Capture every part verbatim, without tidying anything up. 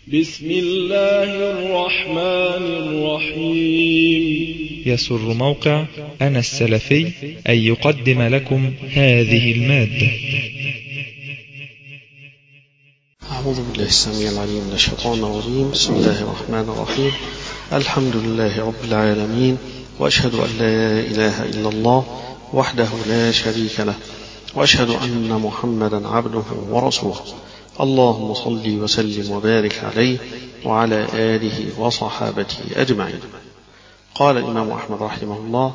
بسم الله الرحمن الرحيم. يسر موقع أنا السلفي أن يقدم لكم هذه المادة. أعوذ بالله السميع العليم من الشيطان الرجيم. بسم الله الرحمن الرحيم. الحمد لله رب العالمين، وأشهد أن لا إله إلا الله وحده لا شريك له، وأشهد أن محمدا عبده ورسوله. اللهم صل وسلم وبارك عليه وعلى آله وصحابته أجمعين. قال الإمام أحمد رحمه الله: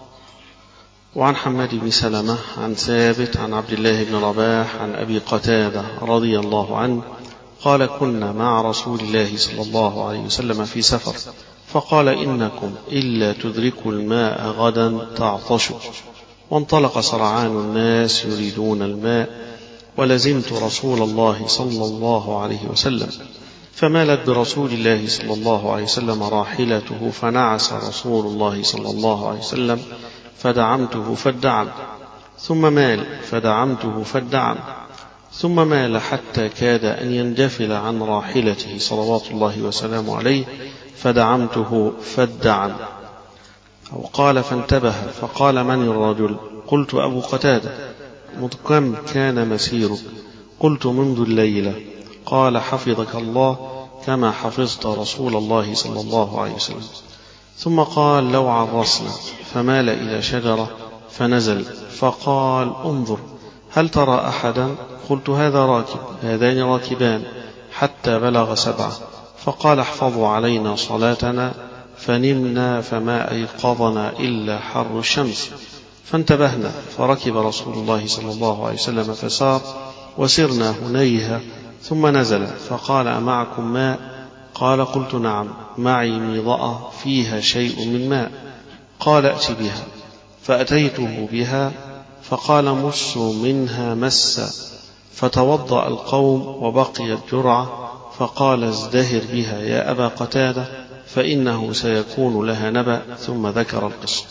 وعن حماد بن سلمة عن ثابت عن عبد الله بن رباح عن أبي قتادة رضي الله عنه قال: كنا مع رسول الله صلى الله عليه وسلم في سفر، فقال: إنكم إلا تدركوا الماء غدا تعطشوا. وانطلق سرعان الناس يريدون الماء، ولزمت رسول الله صلى الله عليه وسلم، فمالت برسول الله صلى الله عليه وسلم راحلته، فنعس رسول الله صلى الله عليه وسلم فدعمته فادعم، ثم مال فدعمته فادعم، ثم مال حتى كاد أن ينجفل عن راحلته صلوات الله وسلامه عليه، فدعمته فادعم. أو قال: فانتبه فقال: من الرجل؟ قلت: أبو قتادة. كم كان مسيرك؟ قلت: منذ الليلة. قال: حفظك الله كما حفظت رسول الله صلى الله عليه وسلم. ثم قال: لو عرسنا، فمال إلى شجرة فنزل، فقال: انظر هل ترى أحدا؟ قلت: هذا راكب، هذان راكبان، حتى بلغ سبعة، فقال: احفظوا علينا صلاتنا، فنمنا فما أيقظنا إلا حر الشمس. فانتبهنا، فركب رسول الله صلى الله عليه وسلم فسار، وسرنا هنيها، ثم نزل فقال: أمعكم ماء؟ قال: قلت: نعم، معي ميضأة فيها شيء من ماء. قال: ائت بها. فأتيته بها، فقال: مسوا منها مسا. فتوضأ القوم وبقيت جرعة، فقال: ازدهر بها يا أبا قتادة، فإنه سيكون لها نبأ. ثم ذكر القصة.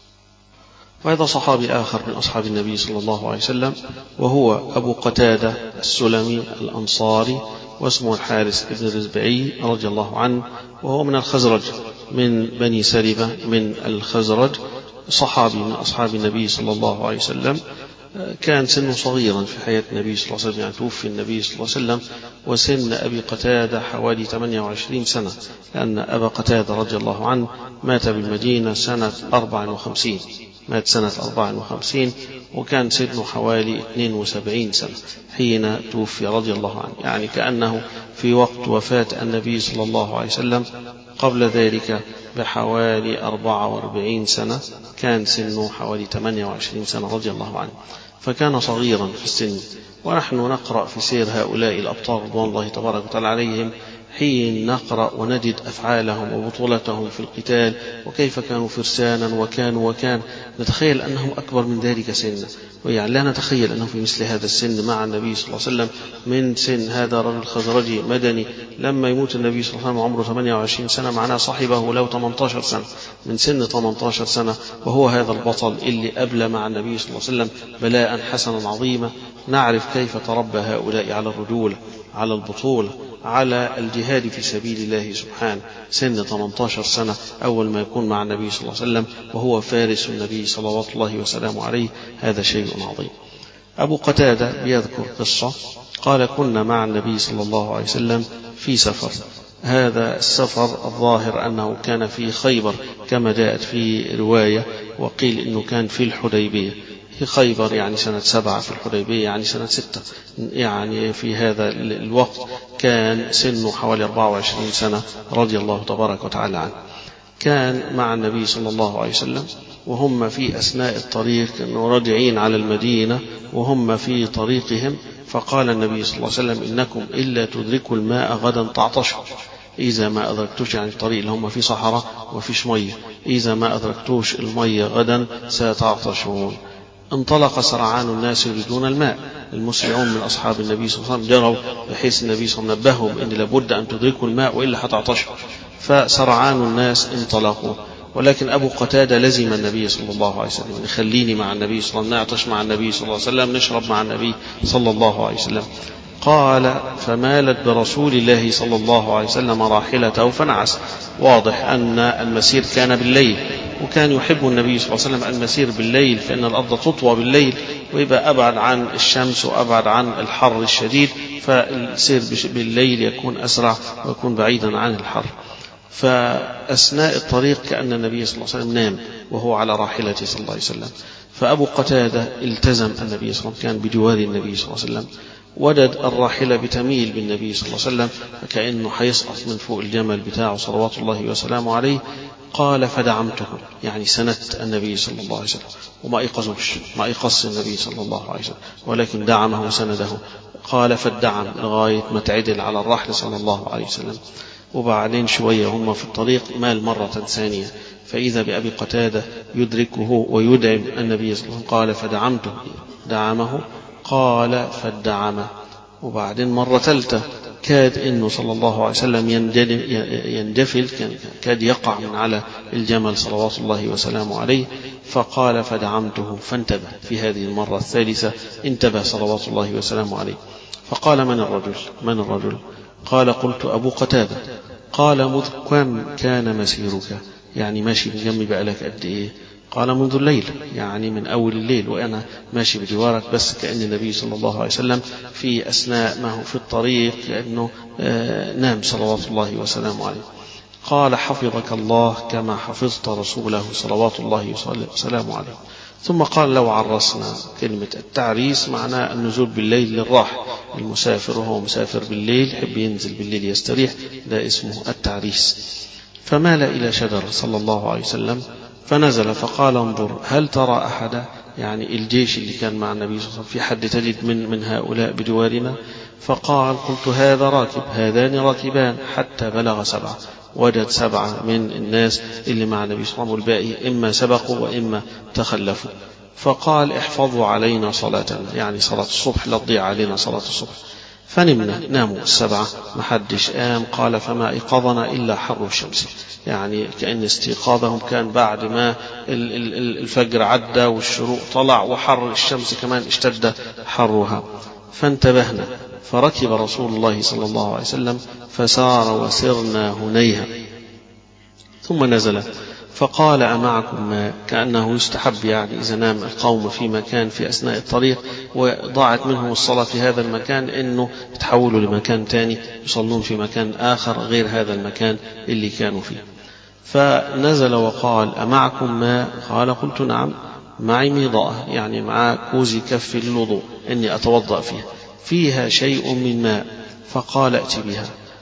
وهذا صحابي آخر من أصحاب النبي صلى الله عليه وسلم، وهو أبو قتادة السلمي الأنصاري، واسمه الحارث بن الربعي رضي الله عنه، وهو من الخزرج، من بني سلمة من الخزرج، صحابي من أصحاب النبي صلى الله عليه وسلم. كان سنه صغيرا في حياة النبي صلى الله عليه وسلم، يعني توفي النبي صلى الله عليه وسلم وسن أبي قتادة حوالي ثمانية وعشرين سنة، لأن أبا قتادة رضي الله عنه مات بالمدينة سنة أربع وخمسين، مات سنة أربع وخمسين، وكان سنه حوالي اثنين وسبعين سنة حين توفي رضي الله عنه، يعني كأنه في وقت وفاة النبي صلى الله عليه وسلم قبل ذلك بحوالي أربعة وأربعين سنة كان سنه حوالي ثمانية وعشرين سنة رضي الله عنه، فكان صغيرا في السن. ونحن نقرأ في سير هؤلاء الأبطال رضوان الله تبارك وتعالى عليهم، حين نقرأ ونجد أفعالهم وبطولتهم في القتال، وكيف كانوا فرسانا وكانوا وكان نتخيل أنهم أكبر من ذلك سنا، ويعني لا نتخيل أنهم في مثل هذا السن مع النبي صلى الله عليه وسلم من سن هذا رجل خزرجي مدني. لما يموت النبي صلى الله عليه وسلم عمره ثمانية وعشرين سنة، معناه صاحبه له ثمانية عشر سنة، من سن ثمانية عشر سنة، وهو هذا البطل اللي أبلى مع النبي صلى الله عليه وسلم بلاء حسنا عظيما. نعرف كيف تربى هؤلاء على الرجولة، على البطولة، على الجهاد في سبيل الله سبحانه. سن ثمانية عشر سنة أول ما يكون مع النبي صلى الله عليه وسلم وهو فارس النبي صلوات الله وسلامه عليه، هذا شيء عظيم. أبو قتادة بيذكر قصة، قال: كنا مع النبي صلى الله عليه وسلم في سفر. هذا السفر الظاهر أنه كان في خيبر كما جاءت في رواية، وقيل أنه كان في الحديبية. في خيبر يعني سنة سبعة، في الحديبية يعني سنة ستة، يعني في هذا الوقت كان سنه حوالي أربعة وعشرين سنة رضي الله تبارك وتعالى عنه. كان مع النبي صلى الله عليه وسلم وهم في أثناء الطريق، كانوا راجعين على المدينة وهم في طريقهم، فقال النبي صلى الله عليه وسلم: إنكم إلا تدركوا الماء غدا تعطشوا. إذا ما أدركتوش، يعني الطريق اللي هم في صحراء وفيش مية، إذا ما أدركتوش المية غدا ستعطشون. انطلق سرعان الناس يريدون الماء، المسرعون من أصحاب النبي صلى الله عليه وسلم جروا بحيث النبي صلى الله عليه وسلم نبههم إن لابد أن تدركوا الماء وإلا هتعطشوا، فسرعان الناس انطلقوا. ولكن أبو قتادة لزم النبي صلى الله عليه وسلم، نخليني مع النبي صلى الله عليه وسلم، نعطش مع النبي صلى الله عليه وسلم، نشرب مع النبي صلى الله عليه وسلم. قال فمالت برسول الله صلى الله عليه وسلم راحلته فنعس. واضح أن المسير كان بالليل، وكان يحب النبي صلى الله عليه وسلم المسير بالليل، فإن الأرض تطوى بالليل ويبقى أبعد عن الشمس وأبعد عن الحر الشديد، فالسير بالليل يكون أسرع ويكون بعيدا عن الحر. فأثناء الطريق كأن النبي صلى الله عليه وسلم نام وهو على راحلته صلى الله عليه وسلم. فأبو قتادة التزم النبي صلى الله عليه وسلم، كان بجوار النبي صلى الله عليه وسلم، وجد الراحلة بتميل بالنبي صلى الله عليه وسلم فكأنه حيسقط من فوق الجمل بتاعه صلوات الله وسلامه عليه. قال فدعمته، يعني سندت النبي صلى الله عليه وسلم، وما يقصش ما يقص النبي صلى الله عليه وسلم، ولكن دعمه وسنده. قال فالدعم لغاية ما تعدل على الرحل صلى الله عليه وسلم. وبعدين شوية هم في الطريق مال مرة ثانية، فإذا بأبي قتادة يدركه ويدعم النبي صلى الله عليه وسلم. قال فدعمته، دعمه. قال فالدعمه. وبعدين مرة ثالثة كاد إنه صلى الله عليه وسلم يندفل، كاد يقع من على الجمل صلوات الله وسلامه عليه. فقال فدعمته، فانتبه في هذه المرة الثالثة، انتبه صلوات الله وسلامه عليه. فقال من الرجل؟ من الرجل؟ قال قلت أبو قتادة. قال مذ كم كان مسيرك؟ يعني ماشي من جنبي بقالك قد إيه؟ قال منذ الليل، يعني من أول الليل وأنا ماشي بجوارك، بس كأن النبي صلى الله عليه وسلم في أثناء ما هو في الطريق لأنه نام صلوات الله وسلامه عليه. قال حفظك الله كما حفظت رسوله صلوات الله وسلامه عليه. ثم قال لو عرسنا، كلمة التعريس معناه النزول بالليل للراحة، المسافر وهو مسافر بالليل يحب ينزل بالليل يستريح، ده اسمه التعريس. فمال إلى شجر صلى الله عليه وسلم فنزل فقال انظر هل ترى أحدا، يعني الجيش اللي كان مع النبي صلى الله عليه وسلم في حد تجد من, من هؤلاء بجوارنا؟ فقال قلت هذا راكب، هذان راكبان، حتى بلغ سبعة، وجد سبعة من الناس اللي مع النبي صلى الله عليه وسلم، والباقي إما سبقوا وإما تخلفوا. فقال احفظوا علينا صلاتنا، يعني صلاة الصبح لا تضيع علينا صلاة الصبح. فنمنا، ناموا السبعة محدش قام. قال فما إيقظنا إلا حر الشمس، يعني كأن استيقاظهم كان بعد ما الفجر عدى والشروق طلع وحر الشمس كمان اشتد حرها. فانتبهنا، فركب رسول الله صلى الله عليه وسلم فسار وسرنا هنيها. ثم نزل فقال أمعكم ما، كأنه يستحب يعني إذا نام القوم في مكان في أثناء الطريق وضاعت منهم الصلاة في هذا المكان إنه يتحولوا لمكان تاني يصلون في مكان آخر غير هذا المكان اللي كانوا فيه. فنزل وقال أمعكم ما؟ قال قلت نعم معي ميضاء، يعني مع كوز كف للوضوء إني أتوضأ فيها، فيها شيء من ماء. فقال ائت بها.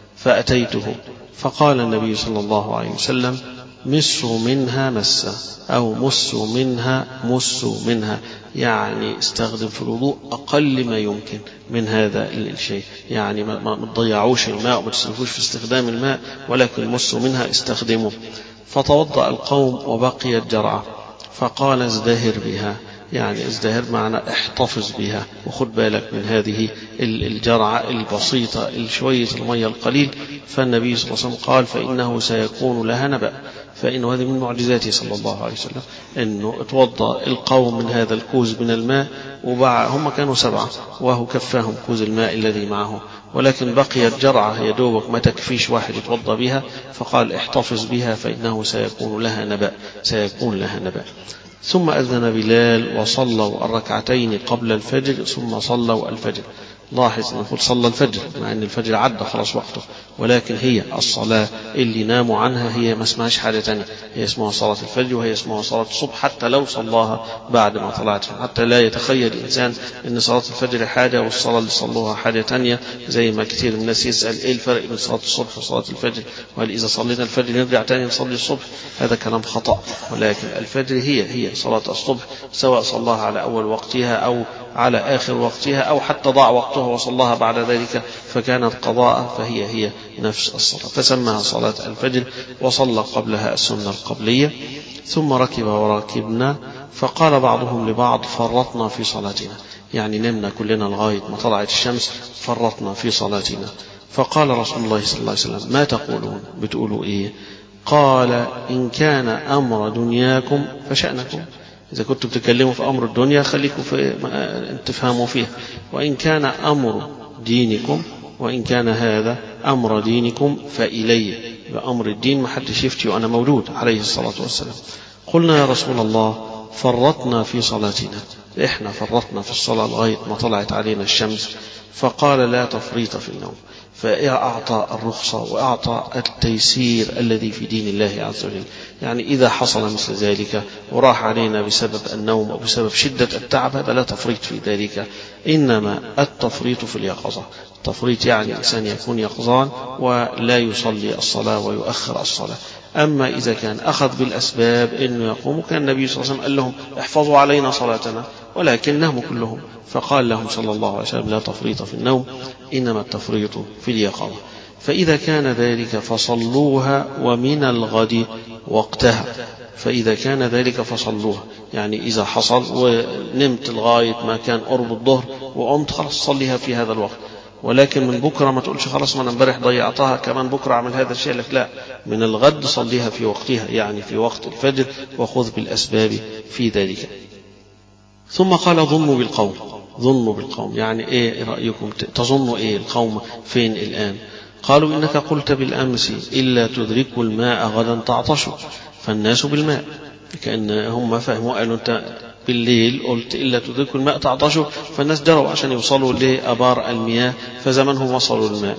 فأتيته فقال النبي صلى الله عليه وسلم مسوا منها مسا، أو مسوا منها مسوا منها، يعني استخدم في الوضوء أقل ما يمكن من هذا الشيء، يعني ما تضيعوش الماء وما تسرفوش في استخدام الماء، ولكن مسوا منها استخدموا. فتوضأ القوم وبقيت جرعة. فقال ازدهر بها، يعني ازدهر معنى احتفظ بها، وخد بالك من هذه الجرعة البسيطة الشوية المية القليل. فالنبي صلى الله عليه وسلم قال فإنه سيكون لها نبأ، فإنه هذه من معجزاته صلى الله عليه وسلم أنه اتوضأ القوم من هذا الكوز من الماء، وهم كانوا سبعة وهو كفاهم كوز الماء الذي معه، ولكن بقيت جرعة يدوبك ما تكفيش واحد يتوضأ بها. فقال احتفظ بها فإنه سيكون لها نبأ، سيكون لها نبأ. ثم أذن بلال وصلوا الركعتين قبل الفجر ثم صلوا الفجر. لاحظ نقول صلى الفجر مع أن الفجر عدى خلاص وقته، ولكن هي الصلاة اللي ناموا عنها هي ما اسمهاش حاجة تانية، هي اسمها صلاة الفجر وهي اسمها صلاة الصبح، حتى لو صلاها بعد ما طلعت، حتى لا يتخيل الإنسان أن صلاة الفجر حاجة والصلاة اللي صلوها حاجة تانية، زي ما كثير من الناس يسأل إيه الفرق بين صلاة الصبح وصلاة الفجر، وهل إذا صلينا الفجر نرجع تاني نصلي الصبح؟ هذا كلام خطأ، ولكن الفجر هي هي صلاة الصبح، سواء صلاها على أول وقتها أو على آخر وقتها أو حتى ضاع وقتها وصلاها بعد ذلك فكانت قضاء، فهي هي نفس الصلاة، فسماها صلاة الفجر. وصلى قبلها السنة القبلية. ثم ركب وراكبنا، فقال بعضهم لبعض فرطنا في صلاتنا، يعني نمنا كلنا لغاية ما طلعت الشمس، فرطنا في صلاتنا. فقال رسول الله صلى الله عليه وسلم ما تقولون؟ بتقولوا إيه؟ قال إن كان أمر دنياكم فشأنكم، إذا كنتم تتكلموا في أمر الدنيا خليكم في تفهموا فيه، وإن كان أمر دينكم، وإن كان هذا أمر دينكم فإلي، بأمر الدين ما حدش يفتي وأنا موجود عليه الصلاة والسلام. قلنا يا رسول الله فرطنا في صلاتنا، إحنا فرطنا في الصلاة لغاية ما طلعت علينا الشمس. فقال لا تفريط في النوم، فأعطى الرخصة وأعطى التيسير الذي في دين الله عز وجل. يعني إذا حصل مثل ذلك وراح علينا بسبب النوم أو بسبب شدة التعب هذا لا تفريط في ذلك، إنما التفريط في اليقظة. التفريط يعني الإنسان يكون يقظان ولا يصلي الصلاة ويؤخر الصلاة. أما إذا كان أخذ بالأسباب إنه يقوم، كان النبي صلى الله عليه وسلم قال لهم احفظوا علينا صلاتنا، ولكن ناموا كلهم، فقال لهم صلى الله عليه وسلم لا تفريط في النوم، إنما التفريط في اليقظة. فإذا كان ذلك فصلوها ومن الغد وقتها، فإذا كان ذلك فصلوها، يعني إذا حصل ونمت لغاية ما كان قرب الظهر وقمت خلاص صليها في هذا الوقت. ولكن من بكرة ما تقولش خلاص ما أنا امبارح ضيعتها كمان بكرة أعمل هذا الشيء، لك لا، من الغد صليها في وقتها، يعني في وقت الفجر، وخذ بالأسباب في ذلك. ثم قال ظنوا بالقوم، ظنوا بالقوم يعني إيه رأيكم، تظنوا إيه القوم فين الآن؟ قالوا إنك قلت بالأمس إلا تدركوا الماء غدا تعطشوا، فالناس بالماء، كأن هم فهموا قالوا أنت بالليل قلت إلا تدركوا الماء تعطشوا، فالناس جروا عشان يوصلوا لأبار المياه، فزمنهم وصلوا الماء.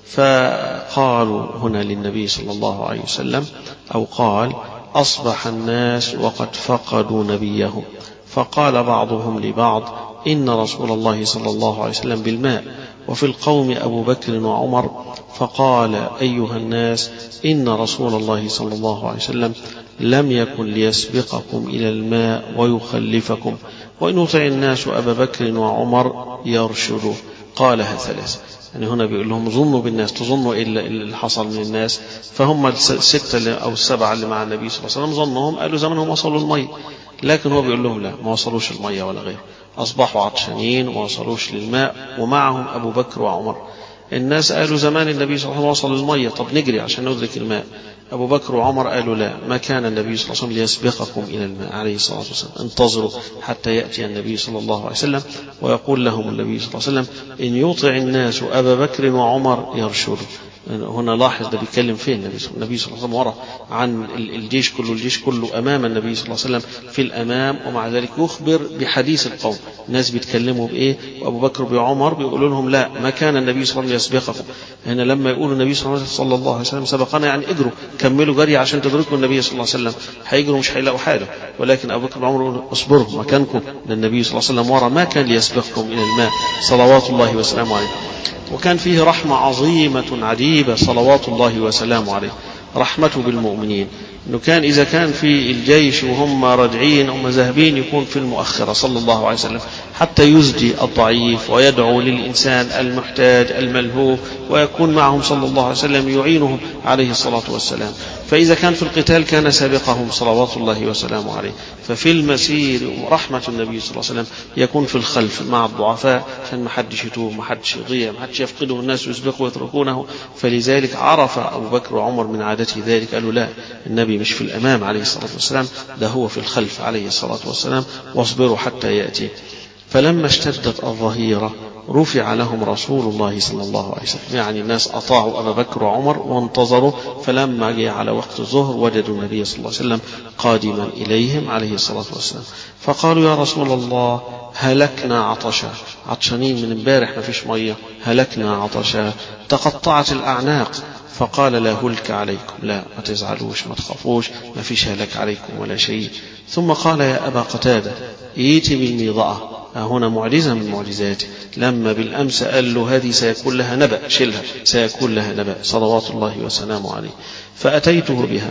فقالوا هنا للنبي صلى الله عليه وسلم، أو قال أصبح الناس وقد فقدوا نبيهم، فقال بعضهم لبعض إن رسول الله صلى الله عليه وسلم بالماء، وفي القوم أبو بكر وعمر، فقال أيها الناس إن رسول الله صلى الله عليه وسلم لم يكن ليسبقكم إلى الماء ويخلفكم، وإن يطع الناس أبا بكر وعمر يرشدوا. قالها ثلاث، يعني هنا بيقول لهم ظنوا بالناس، تظنوا إلا اللي حصل من الناس. فهم الستة أو السبعة اللي مع النبي صلى الله عليه وسلم ظنهم قالوا زمنهم وصلوا المية، لكن هو بيقول لهم لا، ما وصلوش المية ولا غير، أصبحوا عطشانين وما وصلوش للماء، ومعهم أبو بكر وعمر. الناس قالوا زمان النبي صلى الله عليه وسلم وصل المية، طب نجري عشان ندرك الماء. أبو بكر وعمر قالوا لا، ما كان النبي صلى الله عليه وسلم ليسبقكم إلى الماء عليه الصلاة والسلام، انتظروا حتى يأتي النبي صلى الله عليه وسلم. ويقول لهم النبي صلى الله عليه وسلم إن يطع الناس أبا بكر وعمر يرشدوا. هنا لاحظ ده بيتكلم فين النبي صلى الله عليه وسلم، ورا عن الجيش كله، الجيش كله أمام النبي صلى الله عليه وسلم في الأمام، ومع ذلك يخبر بحديث القوم، الناس بيتكلموا بإيه، وأبو بكر وعمر بيقولوا لهم لا، ما كان النبي صلى الله عليه وسلم يسبقكم. هنا لما يقول النبي صلى الله عليه وسلم سبقنا يعني اجروا كملوا جري عشان تدركوا النبي صلى الله عليه وسلم، هيجروا مش هيلاقوا حاله. ولكن أبو بكر وعمر يقولوا اصبروا مكانكم، للنبي صلى الله عليه وسلم ورا، ما كان ليسبقكم إلى الماء صلوات الله وسلامه عليه. وكان فيه رحمة عظيمة عجيبة صلوات الله وسلامه عليه، رحمته بالمؤمنين، أنه كان إذا كان في الجيش وهم راجعين أو ذاهبين يكون في المؤخرة صلى الله عليه وسلم، حتى يزجي الضعيف ويدعو للإنسان المحتاج الملهوف، ويكون معهم صلى الله عليه وسلم يعينهم عليه الصلاة والسلام. فإذا كان في القتال كان سابقهم صلوات الله وسلامه عليه. ففي المسير رحمة النبي صلى الله عليه وسلم يكون في الخلف مع الضعفاء، عشان ما حدش يتوب، ما حدش يضيع، ما حدش يفقده الناس ويسبقوا ويتركونه. فلذلك عرف أبو بكر وعمر من عادته ذلك، قالوا لا، النبي مش في الأمام عليه الصلاة والسلام، ده هو في الخلف عليه الصلاة والسلام، واصبروا حتى يأتي. فلما اشتدت الظهيرة رفع لهم رسول الله صلى الله عليه وسلم، يعني الناس أطاعوا أبا بكر وعمر وانتظروا، فلما جاء على وقت الظهر وجدوا النبي صلى الله عليه وسلم قادما إليهم عليه الصلاة والسلام. فقالوا يا رسول الله هلكنا عطشا، عطشانين من امبارح ما فيش مية، هلكنا عطشا تقطعت الأعناق. فقال لا هلك عليكم، لا ما تزعلوش ما تخافوش، ما فيش هلك عليكم ولا شيء. ثم قال يا أبا قتادة ائتي بالميضأة، هنا معجزة من معجزاته، لما بالأمس قال له هذه سيكون لها نبأ، شلها سيكون لها نبأ صلوات الله وسلامه عليه. فأتيته بها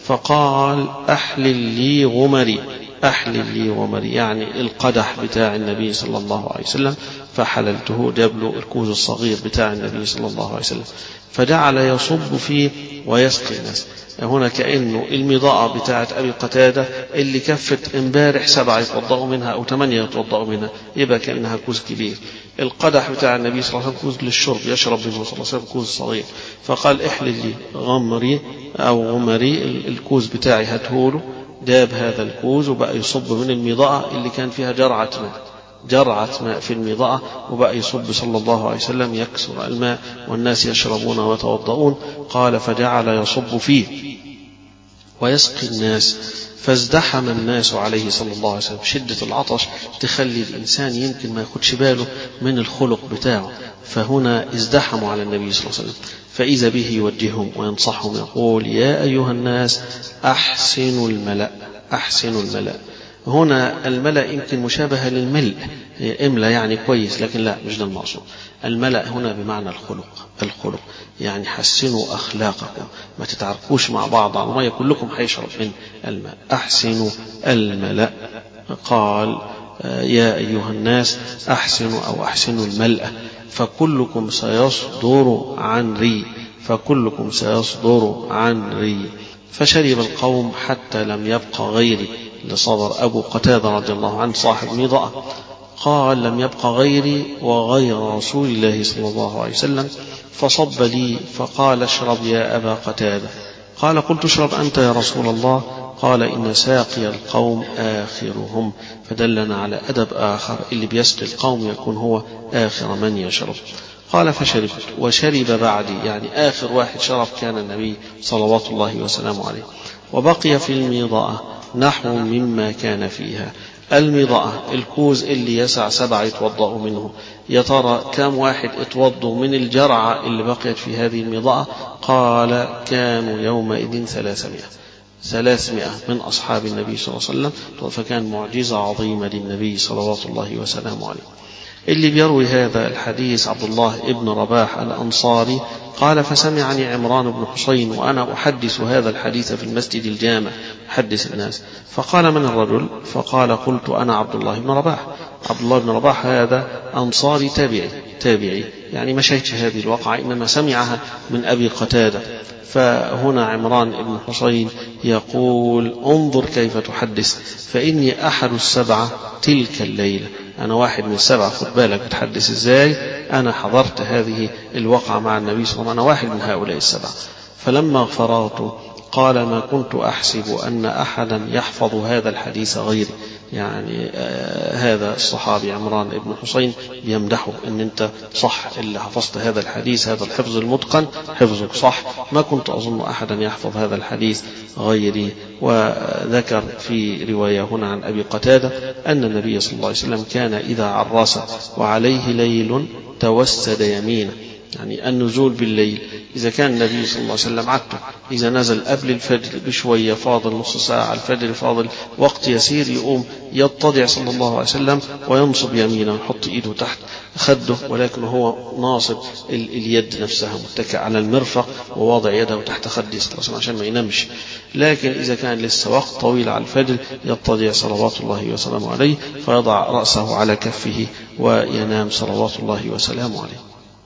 فقال أحلل لي غمري، أحلل لي غمري يعني القدح بتاع النبي صلى الله عليه وسلم، فحللته، جاب له الكوز الصغير بتاع النبي صلى الله عليه وسلم، فجعل يصب فيه ويسقي الناس. هنا كأنه المضاءة بتاعت أبي قتادة اللي كفت امبارح سبعة يتوضأوا منها أو ثمانية يتوضأوا منها، يبقى كأنها كوز كبير. القدح بتاع النبي صلى الله عليه وسلم كوز للشرب يشرب منه صلى الله عليه وسلم كوز صغير. فقال احلل لي غمري أو غمري، الكوز بتاعي هاتهوله. جاب هذا الكوز وبقى يصب من المضاءة اللي كان فيها جرعة ماء، جرعة ماء في المضاء وبقى يصب صلى الله عليه وسلم يكسر الماء والناس يشربون ويتوضؤون. قال فجعل يصب فيه ويسقي الناس فازدحم الناس عليه صلى الله عليه وسلم. شدة العطش تخلي الإنسان يمكن ما ياخدش باله من الخلق بتاعه، فهنا ازدحموا على النبي صلى الله عليه وسلم، فإذا به يوجههم وينصحهم يقول يا أيها الناس أحسنوا الملأ، أحسنوا الملأ. هنا الملأ يمكن مشابهة للملء، املأ يعني كويس، لكن لا، مش ده المقصود. الملأ هنا بمعنى الخلق، الخلق يعني حسنوا أخلاقكم، ما تتعاركوش مع بعض على المية، كلكم حيشرب من الماء. أحسنوا الملأ. قال يا أيها الناس أحسنوا أو أحسنوا الملأ فكلكم سيصدر عن ري، فكلكم سيصدر عن ري. فشرب القوم حتى لم يبق غيري، لصبر أبو قتادة رضي الله عنه صاحب مضاء. قال لم يبق غيري وغير رسول الله صلى الله عليه وسلم، فصب لي فقال اشرب يا أبا قتادة. قال قلت اشرب أنت يا رسول الله. قال إن ساقي القوم آخرهم، فدلنا على أدب آخر، اللي بيسقي القوم يكون هو آخر من يشرب. قال فشربت وشرب بعدي، يعني آخر واحد شرب كان النبي صلوات الله وسلامه عليه. وبقي في المضاءة نحو مما كان فيها. المضاءة الكوز اللي يسع سبع يتوضأ منه. يا ترى كم واحد اتوضوا من الجرعة اللي بقيت في هذه المضاءة؟ قال كانوا يومئذ ثلاثمائة، ثلاثمائة من أصحاب النبي صلى الله عليه وسلم. فكان معجزة عظيمة للنبي صلوات الله وسلامه عليه. اللي بيروي هذا الحديث عبد الله ابن رباح الأنصاري قال فسمعني عمران بن حسين وأنا أحدث هذا الحديث في المسجد الجامع، حدث الناس. فقال من الرجل؟ فقال قلت أنا عبد الله بن رباح. عبد الله بن رباح هذا أنصاري تابعي، تابعي يعني ما شهدش هذه الواقعة، إنما سمعها من أبي قتادة. فهنا عمران بن حسين يقول انظر كيف تحدث، فإني أحد السبعة تلك الليلة، أنا واحد من السبعة، خد بالك بتحدث إزاي، أنا حضرت هذه الواقعة مع النبي صلى الله عليه وسلم، أنا واحد من هؤلاء السبعة. فلما فرغت قال ما كنت أحسب أن أحدا يحفظ هذا الحديث غيري، يعني آه هذا الصحابي عمران بن حسين بيمدحه ان انت صح اللي حفظت هذا الحديث، هذا الحفظ المتقن، حفظك صح، ما كنت أظن أحدا يحفظ هذا الحديث غيري. وذكر في رواية هنا عن أبي قتادة أن النبي صلى الله عليه وسلم كان إذا عرس وعليه ليل توسد يمينه، يعني النزول بالليل. إذا كان النبي صلى الله عليه وسلم عادته إذا نزل قبل الفجر بشوية، فاضل نص ساعة الفجر، فاضل وقت يسير، يقوم يتضع صلى الله عليه وسلم وينصب يمينه، يحط إيده تحت خده، ولكن هو ناصب اليد نفسها، متكئ على المرفق وواضع يده تحت خده صلى الله عليه وسلم عشان ما ينامش. لكن إذا كان لسه وقت طويل على الفجر يتضع صلوات الله وسلامه عليه، فيضع رأسه على كفه وينام صلوات الله وسلامه عليه.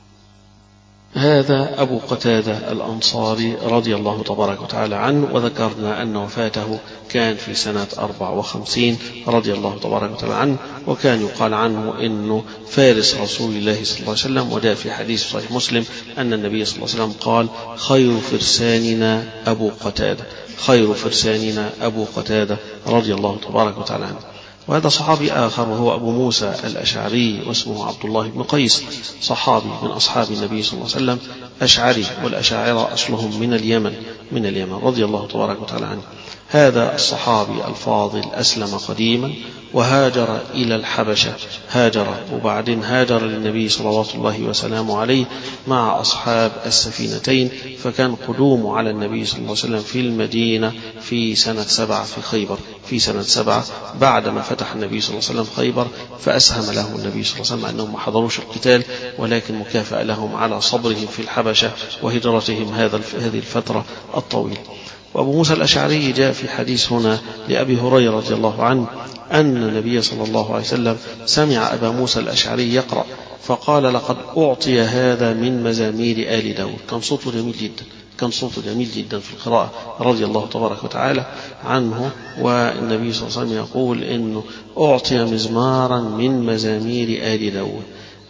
هذا أبو قتادة الأنصاري رضي الله تبارك وتعالى عنه. وذكرنا أن وفاته كان في سنة أربع وخمسين رضي الله تبارك وتعالى عنه، وكان يقال عنه إنه فارس رسول الله صلى الله عليه وسلم. وده في حديث صحيح مسلم أن النبي صلى الله عليه وسلم قال خير فرساننا أبو قتادة، خير فرساننا أبو قتادة رضي الله تبارك وتعالى عنه. وهذا صحابي آخر وهو أبو موسى الأشعري واسمه عبد الله بن قيس، صحابي من أصحاب النبي صلى الله عليه وسلم، أشعري، والأشاعرة أصلهم من اليمن، من اليمن رضي الله تبارك وتعالى عنه. هذا الصحابي الفاضل أسلم قديما وهاجر إلى الحبشة، هاجر وبعدين هاجر للنبي صلوات الله وسلامه عليه مع أصحاب السفينتين. فكان قدومه على النبي صلى الله عليه وسلم في المدينة في سنة سبعة في خيبر، في سنة سبعة بعدما فتح النبي صلى الله عليه وسلم خيبر. فأسهم له النبي صلى الله عليه وسلم أنهم ما حضروش القتال، ولكن مكافأة لهم على صبرهم في الحبشة وهجرتهم هذا هذه الفترة الطويلة. وأبو موسى الأشعري جاء في حديث هنا لأبي هريرة رضي الله عنه أن النبي صلى الله عليه وسلم سمع أبا موسى الأشعري يقرأ فقال لقد أعطي هذا من مزامير آل داود. كان صوته جميل جدا، كان صوته جميل جدا في القراءة رضي الله تبارك وتعالى عنه. والنبي صلى الله عليه وسلم يقول إنه أعطي مزمارا من مزامير آل داود.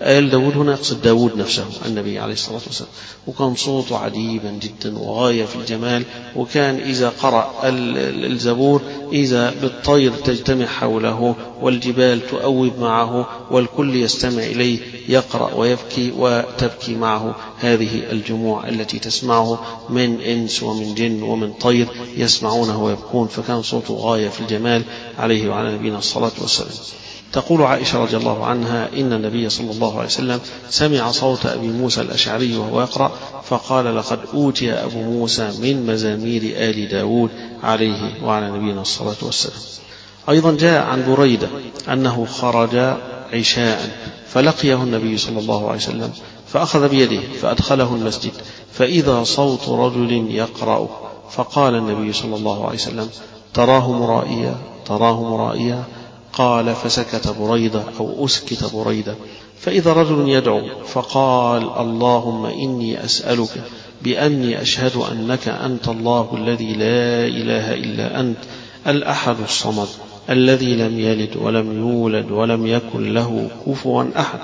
آل داود هنا يقصد داود نفسه النبي عليه الصلاة والسلام، وكان صوته عجيبا جدا وغاية في الجمال، وكان إذا قرأ الزبور إذا بالطير تجتمع حوله والجبال تؤوب معه والكل يستمع إليه يقرأ ويبكي وتبكي معه هذه الجموع التي تسمعه من إنس ومن جن ومن طير يسمعونه ويبكون، فكان صوته غاية في الجمال عليه وعلى نبينا الصلاة والسلام. تقول عائشة رضي الله عنها إن النبي صلى الله عليه وسلم سمع صوت أبي موسى الأشعري وهو يقرأ فقال لقد أوتي أبو موسى من مزامير آل داود عليه وعلى نبينا الصلاة والسلام. أيضا جاء عن بريدة أنه خرج عشاء فلقيه النبي صلى الله عليه وسلم فأخذ بيده فأدخله المسجد فإذا صوت رجل يقرأ فقال النبي صلى الله عليه وسلم تراه مرائيا تراه مرائيا قال فسكت بريدة أو أسكت بريدة فإذا رجل يدعو فقال اللهم إني أسألك بأني أشهد أنك أنت الله الذي لا إله إلا أنت الأحد الصمد الذي لم يلد ولم يولد ولم يكن له كفوا أحد.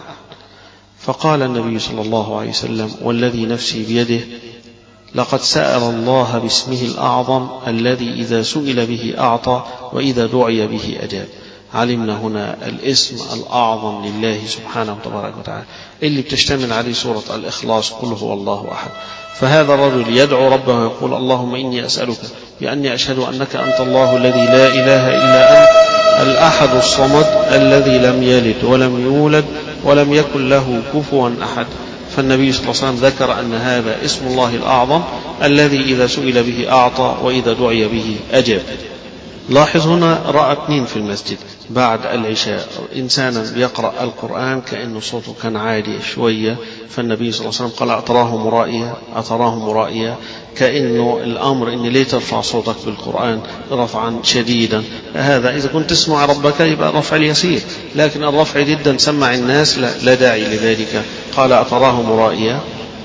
فقال النبي صلى الله عليه وسلم والذي نفسي بيده لقد سأل الله باسمه الأعظم الذي إذا سئل به أعطى وإذا دعي به أجاب. علمنا هنا الاسم الأعظم لله سبحانه وتبارك وتعالى اللي بتشتمل عليه سورة الإخلاص قل هو الله أحد. فهذا الرجل يدعو ربه ويقول اللهم إني أسألك بأني أشهد أنك أنت الله الذي لا إله إلا أنت الأحد الصمد الذي لم يلد ولم يولد ولم يكن له كفوا أحد. فالنبي صلى الله عليه وسلم ذكر أن هذا اسم الله الأعظم الذي إذا سئل به أعطى وإذا دعي به أجاب. لاحظ هنا رأى اثنين في المسجد بعد العشاء إنسانا بيقرأ القرآن كأنه صوته كان عالي شوية فالنبي صلى الله عليه وسلم قال أتراه مرائيا أتراه مرائيا كأنه الأمر إن ليه ترفع صوتك بالقرآن رفعا شديدا. هذا إذا كنت تسمع ربك يبقى الرفع اليسير لكن الرفع جدا سمع الناس لا, لا داعي لذلك. قال أتراه مرائيا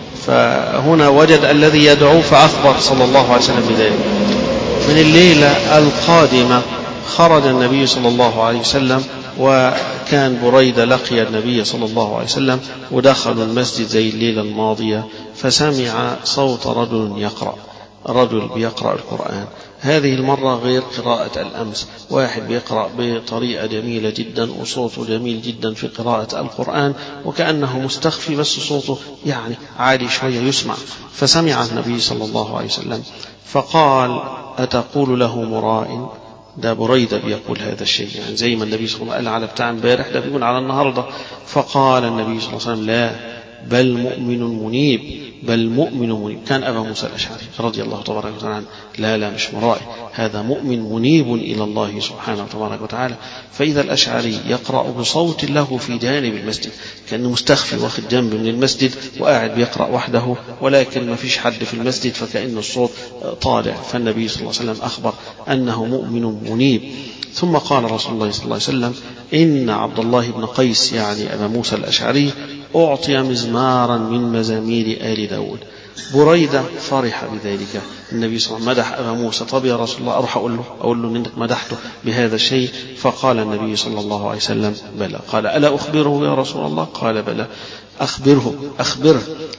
فهنا وجد الذي يدعو فأخبر صلى الله عليه وسلم بذلك. من الليلة القادمة خرج النبي صلى الله عليه وسلم وكان بريدة لقي النبي صلى الله عليه وسلم ودخلوا المسجد زي الليلة الماضية فسمع صوت رجل يقرأ رجل بيقرأ القرآن. هذه المرة غير قراءة الأمس واحد بيقرأ بطريقة جميلة جدا وصوته جميل جدا في قراءة القرآن وكأنه مستخفي بس صوته يعني عالي شوية يسمع. فسمع النبي صلى الله عليه وسلم فقال أتقول له مراء. ده بريدة بيقول هذا الشيء يعني زي ما النبي صلى الله عليه وسلم قال على بتاع امبارح ده بيقول على النهاردة. فقال النبي صلى الله عليه وسلم لا بل مؤمن منيب بل مؤمن منيب. كان أبا موسى الأشعري رضي الله تبارك وتعالى عنه لا لا مش مرائي هذا مؤمن منيب إلى الله سبحانه وتبارك وتعالى. فإذا الأشعري يقرأ بصوت له في جانب المسجد كأنه مستخفي واخد جنب من المسجد وقاعد بيقرأ وحده ولكن ما فيش حد في المسجد فكأن الصوت طالع. فالنبي صلى الله عليه وسلم أخبر أنه مؤمن منيب. ثم قال رسول الله صلى الله عليه وسلم إن عبد الله بن قيس يعني أبا موسى الأشعري أعطي مزمارا من مزامير آل داود. بريدة فرح بذلك. النبي صلى الله عليه وسلم مدح أبا موسى طب يا رسول الله أروح أقول له أقول له إنك مدحته بهذا الشيء. فقال النبي صلى الله عليه وسلم بلى. قال ألا أخبره يا رسول الله قال بلى أخبره أخبره.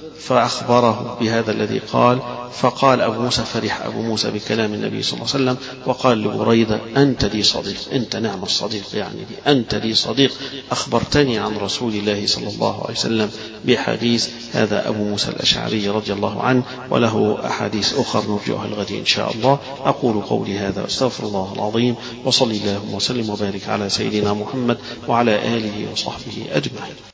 فأخبره بهذا الذي قال. فقال أبو موسى فرح أبو موسى بكلام النبي صلى الله عليه وسلم وقال لبريدة أنت لي صديق أنت نعم الصديق يعني دي أنت لي صديق أخبرتني عن رسول الله صلى الله عليه وسلم بحديث. هذا أبو موسى الأشعري رضي الله عنه وله أحاديث أخرى نرجوها الغد إن شاء الله. أقول قولي هذا واستغفر الله العظيم وصلي اللهم وسلم وبارك على سيدنا محمد وعلى آله وصحبه أجمعين.